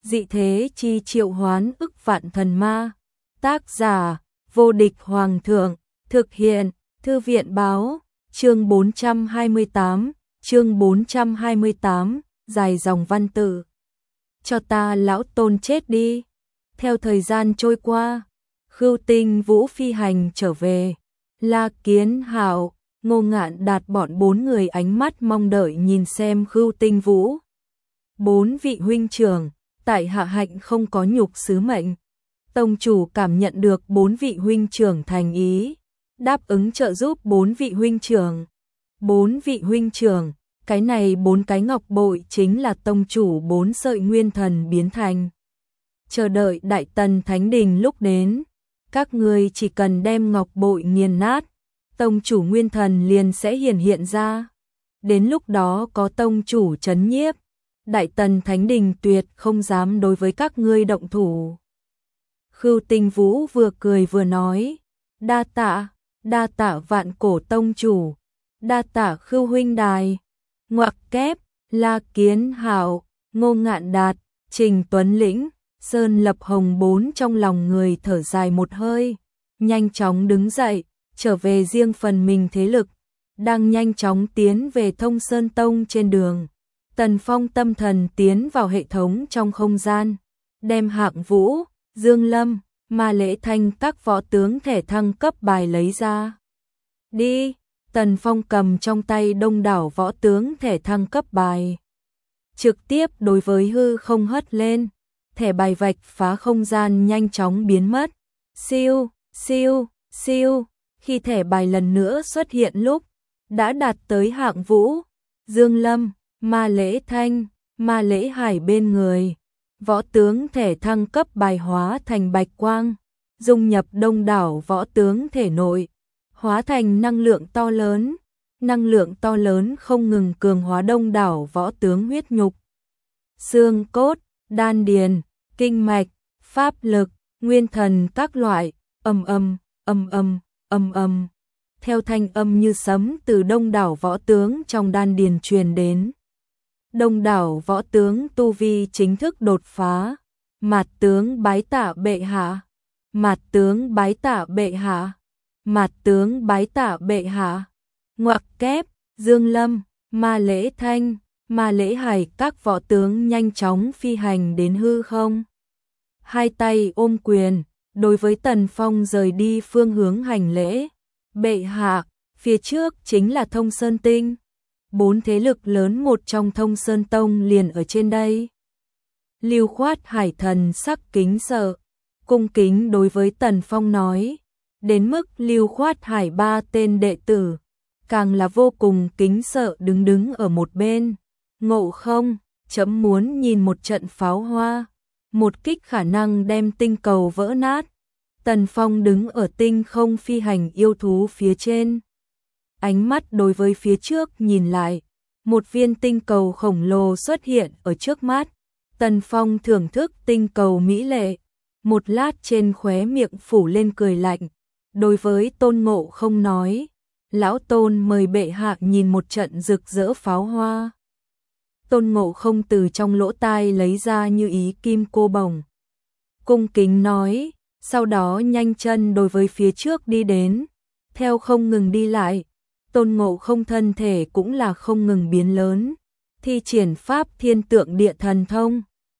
dị thế chi triệu hoán ức vạn thần ma. Tác giả, vô địch hoàng thượng, thực hiện, thư viện báo, chương 428, dài dòng văn tự. Cho ta lão tôn chết đi. Theo thời gian trôi qua, Khưu Tinh Vũ phi hành trở về. La Kiến Hạo, Ngô Ngạn Đạt bọn 4 người ánh mắt mong đợi nhìn xem Khưu Tinh Vũ. 4 vị huynh trưởng, tại hạ hạnh không có nhục sứ mệnh. Tông chủ cảm nhận được 4 vị huynh trưởng thành ý, đáp ứng trợ giúp 4 vị huynh trưởng. 4 vị huynh trưởng, cái này 4 cái ngọc bội chính là tông chủ 4 sợi nguyên thần biến thành. Chờ đợi Đại Tần Thánh Đình lúc đến, các ngươi chỉ cần đem ngọc bội nghiền nát, tông chủ nguyên thần liền sẽ hiện ra. Đến lúc đó có tông chủ trấn nhiếp, Đại Tần Thánh Đình tuyệt không dám đối với các ngươi động thủ. Khưu Tinh Vũ vừa cười vừa nói, đa tạ vạn cổ tông chủ, đa tạ Khưu huynh đài. Ngoặc kép, La Kiến Hạo, Ngô Ngạn Đạt, Trình Tuấn Lĩnh, Sơn Lập Hồng 4 trong lòng người thở dài một hơi, nhanh chóng đứng dậy, trở về riêng phần mình thế lực, đang nhanh chóng tiến về Thông Sơn Tông trên đường. Tần Phong tâm thần tiến vào hệ thống trong không gian, đem Hạng Vũ, Dương Lâm, Ma Lễ Thanh các võ tướng thẻ thăng cấp bài lấy ra. Đi, Tần Phong cầm trong tay đông đảo võ tướng thẻ thăng cấp bài. Trực tiếp đối với hư không hất lên, thẻ bài vạch phá không gian nhanh chóng biến mất. Siêu, siêu, siêu, khi thẻ bài lần nữa xuất hiện lúc, đã đạt tới Hạng Vũ, Dương Lâm, Ma Lễ Thanh, Ma Lễ Hải bên người. Võ tướng thể thăng cấp bài hóa thành bạch quang, dung nhập đông đảo võ tướng thể nội, hóa thành năng lượng to lớn không ngừng cường hóa đông đảo võ tướng huyết nhục, xương cốt, đan điền, kinh mạch, pháp lực, nguyên thần các loại, ầm. Theo thanh âm như sấm từ đông đảo võ tướng trong đan điền truyền đến. Đông đảo võ tướng tu vi chính thức đột phá. Mạt tướng bái tạ bệ hạ, mạt tướng bái tạ bệ hạ, mạt tướng bái tạ bệ hạ. Ngoặc kép, Dương Lâm, Ma Lễ Thanh, Ma Lễ Hải các võ tướng nhanh chóng phi hành đến hư không. Hai tay ôm quyền, đối với Tần Phong rời đi phương hướng hành lễ. Bệ hạ, phía trước chính là Thông Sơn Tinh. 4 thế lực lớn một trong Thông Sơn Tông liền ở trên đây. Lưu Khoát Hải thần sắc kính sợ, cung kính đối với Tần Phong nói, đến mức Lưu Khoát Hải 3 tên đệ tử, càng là vô cùng kính sợ đứng ở một bên. Ngộ không, chấm muốn nhìn một trận pháo hoa, một kích khả năng đem tinh cầu vỡ nát. Tần Phong đứng ở tinh không phi hành yêu thú phía trên. Ánh mắt đối với phía trước nhìn lại, một viên tinh cầu khổng lồ xuất hiện ở trước mắt. Tần Phong thưởng thức tinh cầu mỹ lệ, một lát trên khóe miệng phủ lên cười lạnh, đối với Tôn Ngộ Không nói, lão Tôn mời bệ hạ nhìn một trận rực rỡ pháo hoa. Tôn Ngộ Không từ trong lỗ tai lấy ra như ý kim cô bồng, cung kính nói, sau đó nhanh chân đối với phía trước đi đến, theo không ngừng đi lại. Tôn Ngộ Không thân thể cũng là không ngừng biến lớn, thi triển pháp thiên tượng địa thần thông,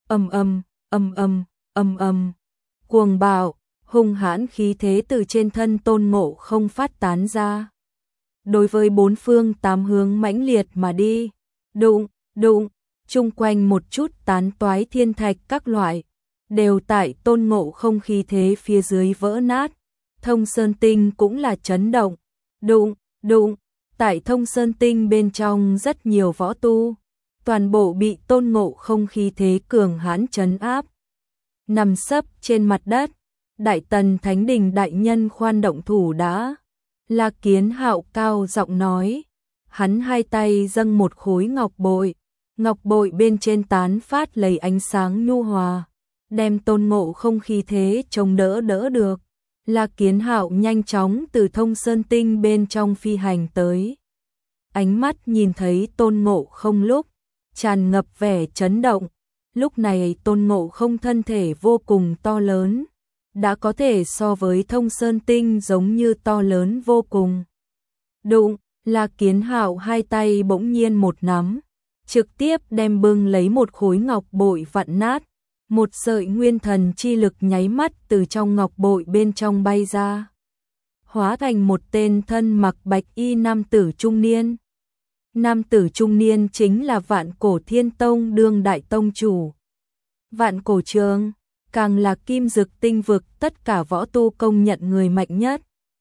ầm, cuồng bạo, hung hãn khí thế từ trên thân Tôn Ngộ Không phát tán ra. Đối với 4 phương 8 hướng mãnh liệt mà đi, đụng, chung quanh một chút tán toái thiên thạch các loại, đều tại Tôn Ngộ Không khí thế phía dưới vỡ nát. Thông Sơn Tinh cũng là chấn động, đụng. Tại Thông Sơn Tinh bên trong rất nhiều võ tu, toàn bộ bị Tôn Ngộ Không khí thế cường hãn trấn áp. Nằm sấp trên mặt đất, Đại Tần Thánh Đình đại nhân khoan động thủ đã. La Kiến Hạo cao giọng nói, hắn hai tay dâng một khối ngọc bội bên trên tán phát lấy ánh sáng nhu hòa, đem Tôn Ngộ Không khí thế chống đỡ được. La Kiến Hạo nhanh chóng từ Thông Sơn Tinh bên trong phi hành tới. Ánh mắt nhìn thấy Tôn Ngộ Không lúc, tràn ngập vẻ chấn động. Lúc này Tôn Ngộ Không thân thể vô cùng to lớn, đã có thể so với Thông Sơn Tinh giống như to lớn vô cùng. Đụng, La Kiến Hạo hai tay bỗng nhiên một nắm, trực tiếp đem bưng lấy một khối ngọc bội vặn nát, một sợi nguyên thần chi lực nháy mắt từ trong ngọc bội bên trong bay ra, hóa thành một tên thân mặc bạch y nam tử trung niên. Nam tử trung niên chính là Vạn Cổ Thiên Tông đương đại tông chủ. Vạn Cổ Trường, càng là Kim Dực Tinh vực tất cả võ tu công nhận người mạnh nhất.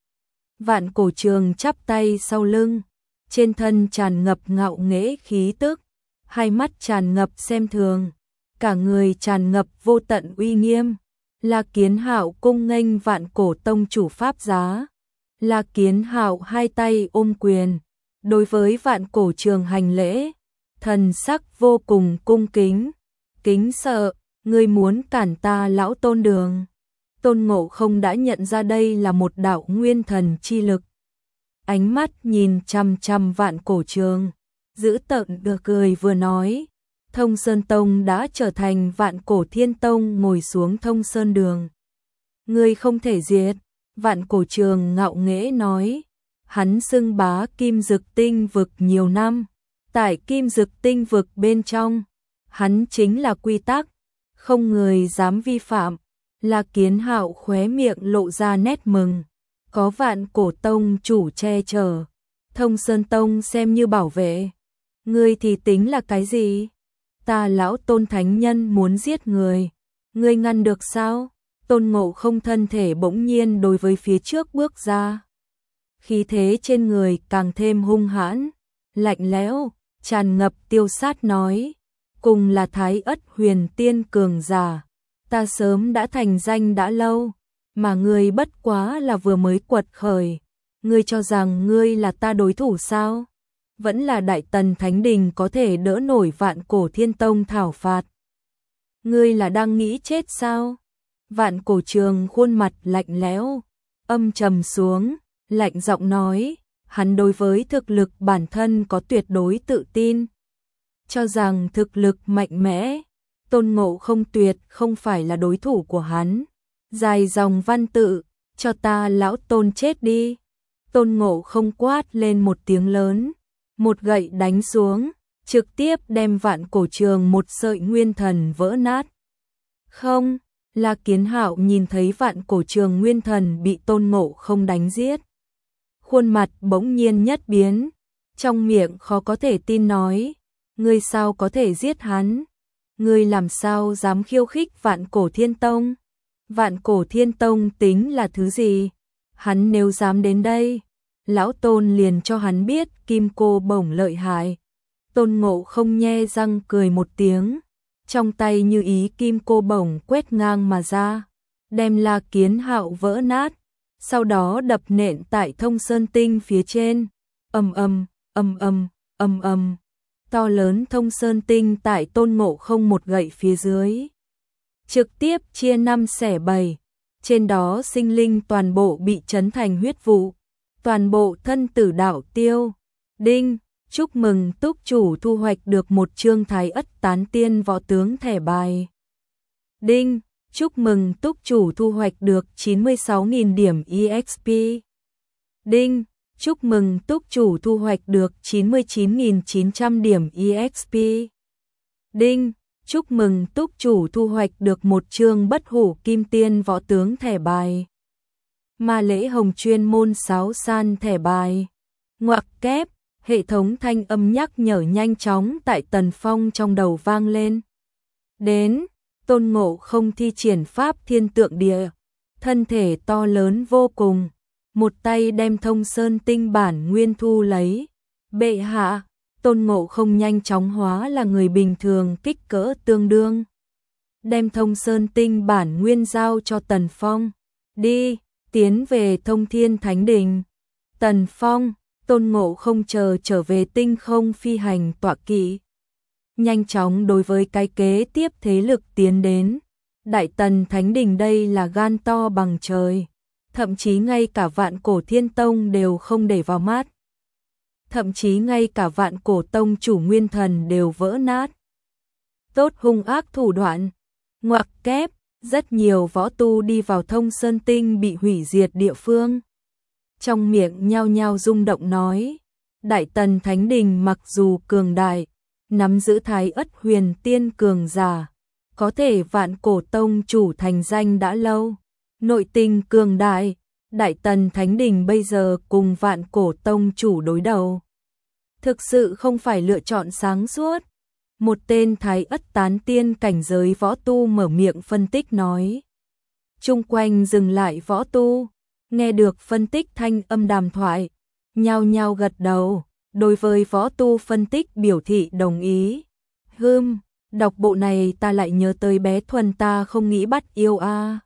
Vạn Cổ Trường chắp tay sau lưng, trên thân tràn ngập ngạo nghễ khí tức, hai mắt tràn ngập xem thường, cả người tràn ngập vô tận uy nghiêm. La Kiến Hạo cung nghênh Vạn Cổ tông chủ pháp giá. La Kiến Hạo hai tay ôm quyền, đối với Vạn Cổ Trường hành lễ, thần sắc vô cùng cung kính, kính sợ, ngươi muốn cản ta lão Tôn đường. Tôn Ngộ Không đã nhận ra đây là một đạo nguyên thần chi lực. Ánh mắt nhìn chằm chằm Vạn Cổ Trường, giữ tợn được cười vừa nói, Thông Sơn Tông đã trở thành Vạn Cổ Thiên Tông ngồi xuống Thông Sơn đường. Ngươi không thể diệt. Vạn Cổ Trường ngạo nghễ nói, hắn xưng bá Kim Dực Tinh vực nhiều năm, tại Kim Dực Tinh vực bên trong, hắn chính là quy tắc, không người dám vi phạm. La Kiến Hạo khóe miệng lộ ra nét mừng, có Vạn Cổ tông chủ che chở, Thông Sơn Tông xem như bảo vệ. Ngươi thì tính là cái gì? Ta lão Tôn thánh nhân muốn giết người, ngươi ngăn được sao? Tôn Ngộ Không thân thể bỗng nhiên đối với phía trước bước ra. Khí thế trên người càng thêm hung hãn, lạnh lẽo, tràn ngập tiêu sát nói, cùng là Thái Ất huyền tiên cường giả, ta sớm đã thành danh đã lâu, mà ngươi bất quá là vừa mới quật khởi, ngươi cho rằng ngươi là ta đối thủ sao? Vẫn là Đại Tần Thánh Đình có thể đỡ nổi Vạn Cổ Thiên Tông thảo phạt. Ngươi là đang nghĩ chết sao? Vạn Cổ Trường khuôn mặt lạnh lẽo, âm trầm xuống, lạnh giọng nói, hắn đối với thực lực bản thân có tuyệt đối tự tin, cho rằng thực lực mạnh mẽ, Tôn Ngộ Không tuyệt không phải là đối thủ của hắn. Dài dòng văn tự, cho ta lão Tôn chết đi. Tôn Ngộ Không quát lên một tiếng lớn, một gậy đánh xuống, trực tiếp đem Vạn Cổ Trường một sợi nguyên thần vỡ nát. Không, La Kiến Hạo nhìn thấy Vạn Cổ Trường nguyên thần bị Tôn Ngộ Không đánh giết, khuôn mặt bỗng nhiên nhất biến, trong miệng khó có thể tin nói, ngươi sao có thể giết hắn? Ngươi làm sao dám khiêu khích Vạn Cổ Thiên Tông? Vạn Cổ Thiên Tông tính là thứ gì? Hắn nếu dám đến đây, lão Tôn liền cho hắn biết kim cô bổng lợi hại. Tôn Ngộ Không nhe răng cười một tiếng, trong tay như ý kim cô bổng quét ngang mà ra, đem La Kiến Hạo vỡ nát, sau đó đập nện tại Thông Sơn Tinh phía trên. Ầm ầm, ầm ầm, ầm ầm. To lớn Thông Sơn Tinh tại Tôn Ngộ Không một gậy phía dưới, trực tiếp chia 5 xẻ 7, trên đó sinh linh toàn bộ bị chấn thành huyết vụ, toàn bộ thân tử đạo tiêu. Đinh, chúc mừng túc chủ thu hoạch được một chương Thái Ất Tán Tiên võ tướng thẻ bài. Đinh, chúc mừng túc chủ thu hoạch được 96.000 điểm EXP. Đinh, chúc mừng túc chủ thu hoạch được 99.900 điểm EXP. Đinh, chúc mừng túc chủ thu hoạch được một chương Bất Hủ Kim Tiên võ tướng thẻ bài. Ma Lễ Hồng chuyên môn sáo san thẻ bài. Ngoặc kép, hệ thống thanh âm nhắc nhở nhanh chóng tại Tần Phong trong đầu vang lên. Đến, Tôn Ngộ Không thi triển pháp thiên tượng địa, thân thể to lớn vô cùng, một tay đem Thông Sơn Tinh bản nguyên thu lấy. Bệ hạ, Tôn Ngộ Không nhanh chóng hóa là người bình thường kích cỡ tương đương, đem Thông Sơn Tinh bản nguyên giao cho Tần Phong. Đi, tiến về Thông Thiên Thánh Đình. Tần Phong, Tôn Ngộ Không chờ trở về tinh không phi hành tọa kỵ, nhanh chóng đối với cái kế tiếp thế lực tiến đến. Đại Tần Thánh Đình đây là gan to bằng trời, thậm chí ngay cả Vạn Cổ Thiên Tông đều không để vào mắt. Thậm chí ngay cả Vạn Cổ Tông chủ nguyên thần đều vỡ nát. tốt hung ác thủ đoạn. Ngoặc kép, rất nhiều võ tu đi vào Thông Sơn Tinh bị hủy diệt địa phương. Trong miệng nhao nhao rung động nói, Đại Tần Thánh Đình mặc dù cường đại, nắm giữ Thái Ất Huyền Tiên cường giả, có thể Vạn Cổ Tông chủ thành danh đã lâu, nội tình cường đại, Đại Tần Thánh Đình bây giờ cùng Vạn Cổ Tông chủ đối đầu, thực sự không phải lựa chọn sáng suốt. Một tên Thái Ất tán tiên cảnh giới võ tu mở miệng phân tích nói. Chung quanh dừng lại võ tu, nghe được phân tích thanh âm đàm thoại, nhao nhao gật đầu, đối với võ tu phân tích biểu thị đồng ý. Đọc bộ này ta lại nhớ tới bé Thuần ta không nghĩ bắt yêu a.